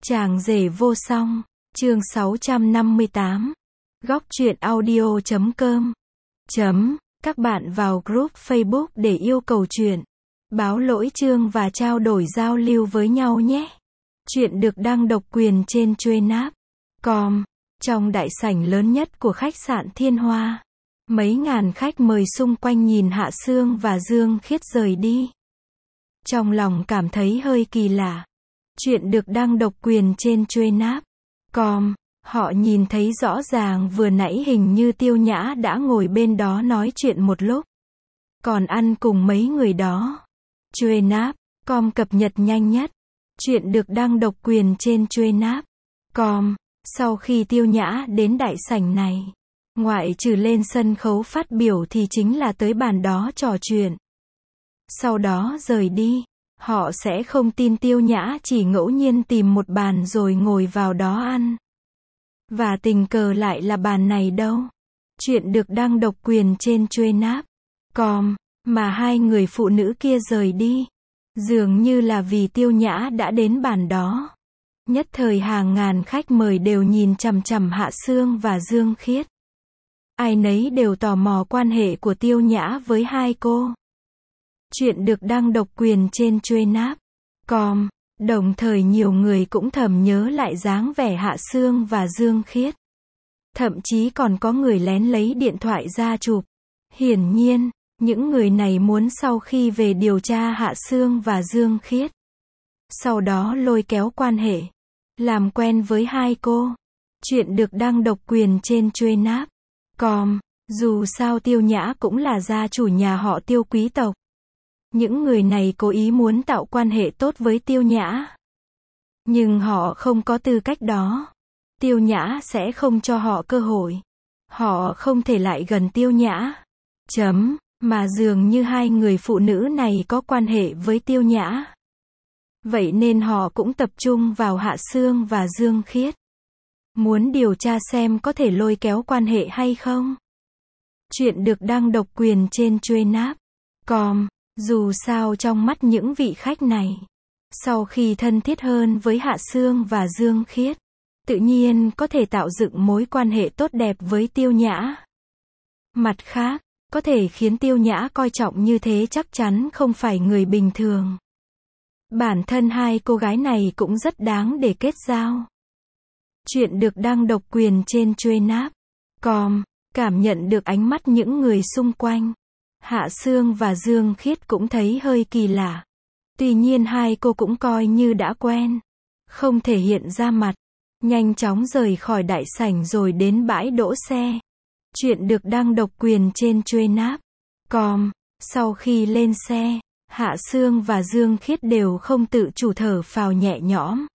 Chàng rể vô song, chương 658. Góc truyện audio.com. Các bạn vào group Facebook để yêu cầu truyện, báo lỗi chương và trao đổi giao lưu với nhau nhé. Truyện được đăng độc quyền trên Truyện.com. Trong đại sảnh lớn nhất của khách sạn Thiên Hoa, mấy ngàn khách mời xung quanh nhìn Hạ Sương và Dương Khiết rời đi. Trong lòng cảm thấy hơi kỳ lạ. Chuyện được đăng độc quyền trên Truyện.com. Họ nhìn thấy rõ ràng vừa nãy hình như Tiêu Nhã đã ngồi bên đó nói chuyện một lúc. Còn ăn cùng mấy người đó. Truyện.com cập nhật nhanh nhất. Chuyện được đăng độc quyền trên Truyện.com. Sau khi Tiêu Nhã đến đại sảnh này, ngoại trừ lên sân khấu phát biểu thì chính là tới bàn đó trò chuyện. Sau đó rời đi. Họ sẽ không tin Tiêu Nhã chỉ ngẫu nhiên tìm một bàn rồi ngồi vào đó ăn. Và tình cờ lại là bàn này đâu. Chuyện được đăng độc quyền trên Truyện.com. Mà hai người phụ nữ kia rời đi, dường như là vì Tiêu Nhã đã đến bàn đó. Nhất thời hàng ngàn khách mời đều nhìn chằm chằm Hạ Sương và Dương Khiết. Ai nấy đều tò mò quan hệ của Tiêu Nhã với hai cô. Chuyện được đăng độc quyền trên Truyện.com. Đồng thời nhiều người cũng thầm nhớ lại dáng vẻ Hạ Sương và Dương Khiết. Thậm chí còn có người lén lấy điện thoại ra chụp. Hiển nhiên, những người này muốn sau khi về điều tra Hạ Sương và Dương Khiết, sau đó lôi kéo quan hệ, làm quen với hai cô. Chuyện được đăng độc quyền trên Truyện.com. Dù sao Tiêu Nhã cũng là gia chủ nhà họ Tiêu quý tộc. Những người này cố ý muốn tạo quan hệ tốt với Tiêu Nhã. Nhưng họ không có tư cách đó. Tiêu Nhã sẽ không cho họ cơ hội. Họ không thể lại gần Tiêu Nhã. Mà dường như hai người phụ nữ này có quan hệ với Tiêu Nhã. Vậy nên họ cũng tập trung vào Hạ Sương và Dương Khiết. Muốn điều tra xem có thể lôi kéo quan hệ hay không. Chuyện được đăng độc quyền trên Truyện.com. Dù sao trong mắt những vị khách này, sau khi thân thiết hơn với Hạ Sương và Dương Khiết, tự nhiên có thể tạo dựng mối quan hệ tốt đẹp với Tiêu Nhã. Mặt khác, có thể khiến Tiêu Nhã coi trọng như thế chắc chắn không phải người bình thường. Bản thân hai cô gái này cũng rất đáng để kết giao. Chuyện được đăng độc quyền trên Truyện.com. Cảm nhận được ánh mắt những người xung quanh, Hạ Sương và Dương Khiết cũng thấy hơi kỳ lạ. Tuy nhiên hai cô cũng coi như đã quen, không thể hiện ra mặt. Nhanh chóng rời khỏi đại sảnh rồi đến bãi đỗ xe. Chuyện được đăng độc quyền trên Truyện.com. Sau khi lên xe, Hạ Sương và Dương Khiết đều không tự chủ thở phào nhẹ nhõm.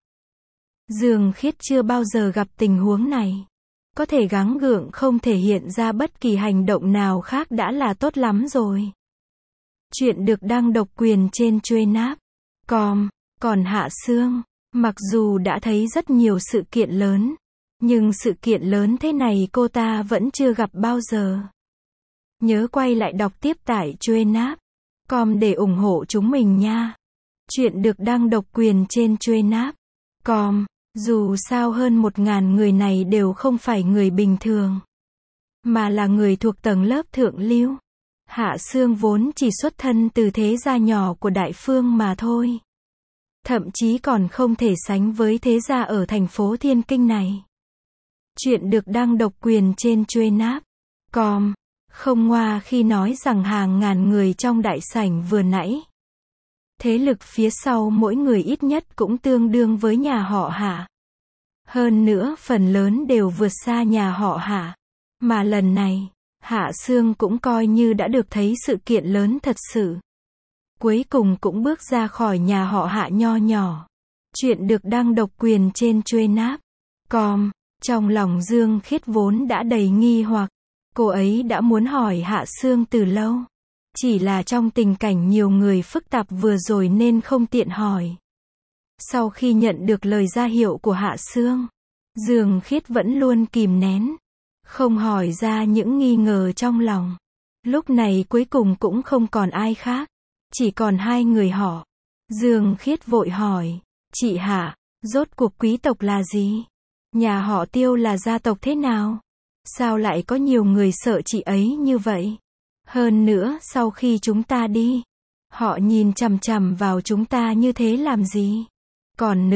Dương Khiết chưa bao giờ gặp tình huống này. Có thể gắng gượng không thể hiện ra bất kỳ hành động nào khác đã là tốt lắm rồi. Chuyện được đăng độc quyền trên Truyện.com. Còn Hạ Sương, mặc dù đã thấy rất nhiều sự kiện lớn, nhưng sự kiện lớn thế này cô ta vẫn chưa gặp bao giờ. Nhớ quay lại đọc tiếp tại Truyện.com để ủng hộ chúng mình nha. Chuyện được đăng độc quyền trên Truyện.com. Dù sao hơn 1.000 người này đều không phải người bình thường, mà là người thuộc tầng lớp thượng lưu. Hạ Sương vốn chỉ xuất thân từ thế gia nhỏ của Đại Phương mà thôi. Thậm chí còn không thể sánh với thế gia ở thành phố Thiên Kinh này. Chuyện được đăng độc quyền trên Truyện.com. Không ngoa khi nói rằng hàng ngàn người trong đại sảnh vừa nãy, thế lực phía sau mỗi người ít nhất cũng tương đương với nhà họ Hạ. Hơn nữa phần lớn đều vượt xa nhà họ Hạ. Mà lần này, Hạ Sương cũng coi như đã được thấy sự kiện lớn thật sự. Cuối cùng cũng bước ra khỏi nhà họ Hạ nho nhỏ. Chuyện được đăng độc quyền trên Truyện.com. Trong lòng Dương Khiết vốn đã đầy nghi hoặc. Cô ấy đã muốn hỏi Hạ Sương từ lâu. Chỉ là trong tình cảnh nhiều người phức tạp vừa rồi nên không tiện hỏi. Sau khi nhận được lời ra hiệu của Hạ Sương, Dương Khiết vẫn luôn kìm nén, không hỏi ra những nghi ngờ trong lòng. Lúc này cuối cùng cũng không còn ai khác, chỉ còn hai người họ. Dương Khiết vội hỏi, chị Hạ, Rốt cuộc quý tộc là gì? Nhà họ Tiêu là gia tộc thế nào? Sao lại có nhiều người sợ chị ấy như vậy? Hơn nữa, sau khi chúng ta đi, họ nhìn chằm chằm vào chúng ta như thế làm gì? Còn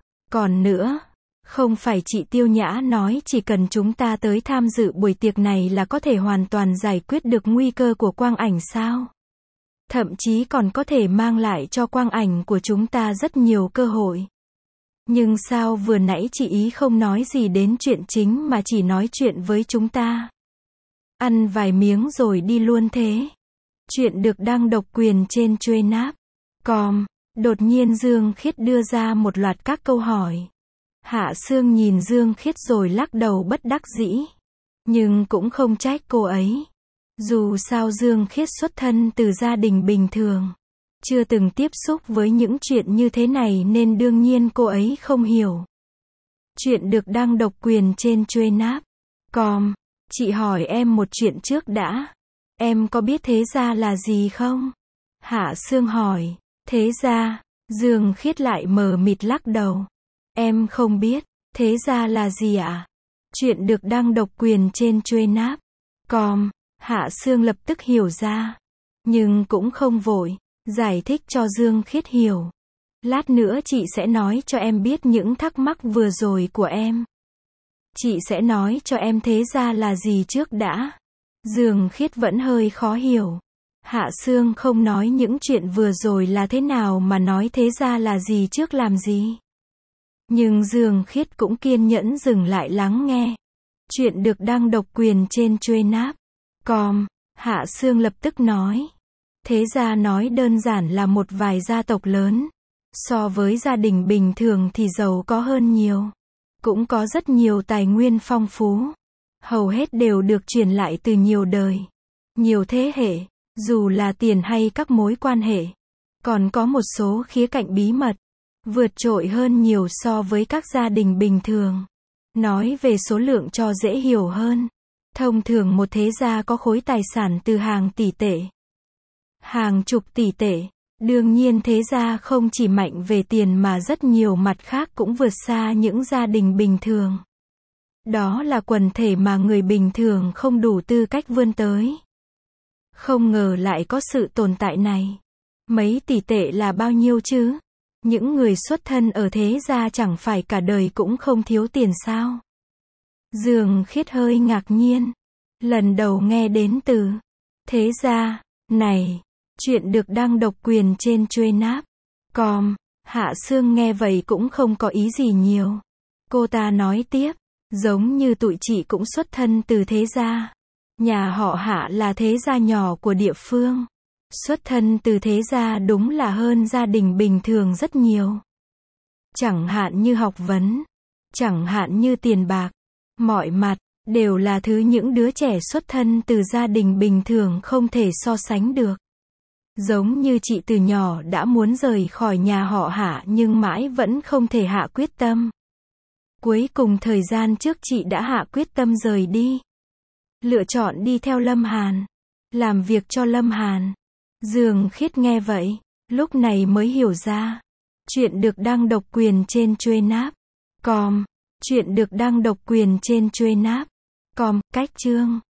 nữa, không phải chị Tiêu Nhã nói chỉ cần chúng ta tới tham dự buổi tiệc này là có thể hoàn toàn giải quyết được nguy cơ của quang ảnh sao? Thậm chí còn có thể mang lại cho quang ảnh của chúng ta rất nhiều cơ hội. Nhưng sao vừa nãy chị ý không nói gì đến chuyện chính mà chỉ nói chuyện với chúng ta? Ăn vài miếng rồi đi luôn thế. Chuyện được đăng độc quyền trên Truyện.com. Đột nhiên Dương Khiết đưa ra một loạt các câu hỏi. Hạ Sương nhìn Dương Khiết rồi lắc đầu bất đắc dĩ. Nhưng cũng không trách cô ấy. Dù sao Dương Khiết xuất thân từ gia đình bình thường, chưa từng tiếp xúc với những chuyện như thế này nên đương nhiên cô ấy không hiểu. Chuyện được đăng độc quyền trên Truyện.com. Chị hỏi em một chuyện trước đã. Em có biết thế gia là gì không? Hạ Sương hỏi. Thế gia? Dương Khiết lại mờ mịt lắc đầu. Em không biết. Thế gia là gì ạ? Chuyện được đăng độc quyền trên Truyện.com. Hạ Sương lập tức hiểu ra. Nhưng cũng không vội. Giải thích cho Dương Khiết hiểu. Lát nữa chị sẽ nói cho em biết những thắc mắc vừa rồi của em. Chị sẽ nói cho em thế gia là gì trước đã. Dương Khiết vẫn hơi khó hiểu. Hạ Sương không nói những chuyện vừa rồi là thế nào mà nói thế gia là gì trước làm gì. Nhưng Dương Khiết cũng kiên nhẫn dừng lại lắng nghe. Chuyện được đăng độc quyền trên Truyện.com. Hạ Sương lập tức nói. Thế gia nói đơn giản là một vài gia tộc lớn. So với gia đình bình thường thì giàu có hơn nhiều. Cũng có rất nhiều tài nguyên phong phú. Hầu hết đều được truyền lại từ nhiều đời, nhiều thế hệ, dù là tiền hay các mối quan hệ. Còn có một số khía cạnh bí mật, vượt trội hơn nhiều so với các gia đình bình thường. Nói về số lượng cho dễ hiểu hơn. Thông thường một thế gia có khối tài sản từ hàng tỷ tệ, hàng chục tỷ tệ. Đương nhiên thế gia không chỉ mạnh về tiền mà rất nhiều mặt khác cũng vượt xa những gia đình bình thường. Đó là quần thể mà người bình thường không đủ tư cách vươn tới. Không ngờ lại có sự tồn tại này. Mấy tỷ tệ là bao nhiêu chứ? Những người xuất thân ở thế gia chẳng phải cả đời cũng không thiếu tiền sao? Dương Khiết hơi ngạc nhiên. Lần đầu nghe đến từ thế gia này. Chuyện được đăng độc quyền trên Truyện.com. Hạ Sương nghe vậy cũng không có ý gì nhiều. Cô ta nói tiếp. Giống như tụi chị cũng xuất thân từ thế gia. Nhà họ Hạ là thế gia nhỏ của địa phương. Xuất thân từ thế gia đúng là hơn gia đình bình thường rất nhiều. Chẳng hạn như học vấn, chẳng hạn như tiền bạc, mọi mặt, đều là thứ những đứa trẻ xuất thân từ gia đình bình thường không thể so sánh được. Giống như chị từ nhỏ đã muốn rời khỏi nhà họ Hạ nhưng mãi vẫn không thể hạ quyết tâm. Cuối cùng thời gian trước chị đã hạ quyết tâm rời đi. Lựa chọn đi theo Lâm Hàn. Làm việc cho Lâm Hàn. Dương Khiết nghe vậy, lúc này mới hiểu ra. Chuyện được đăng độc quyền trên Truyện.com. Chuyện được đăng độc quyền trên Truyện.com. Cách chương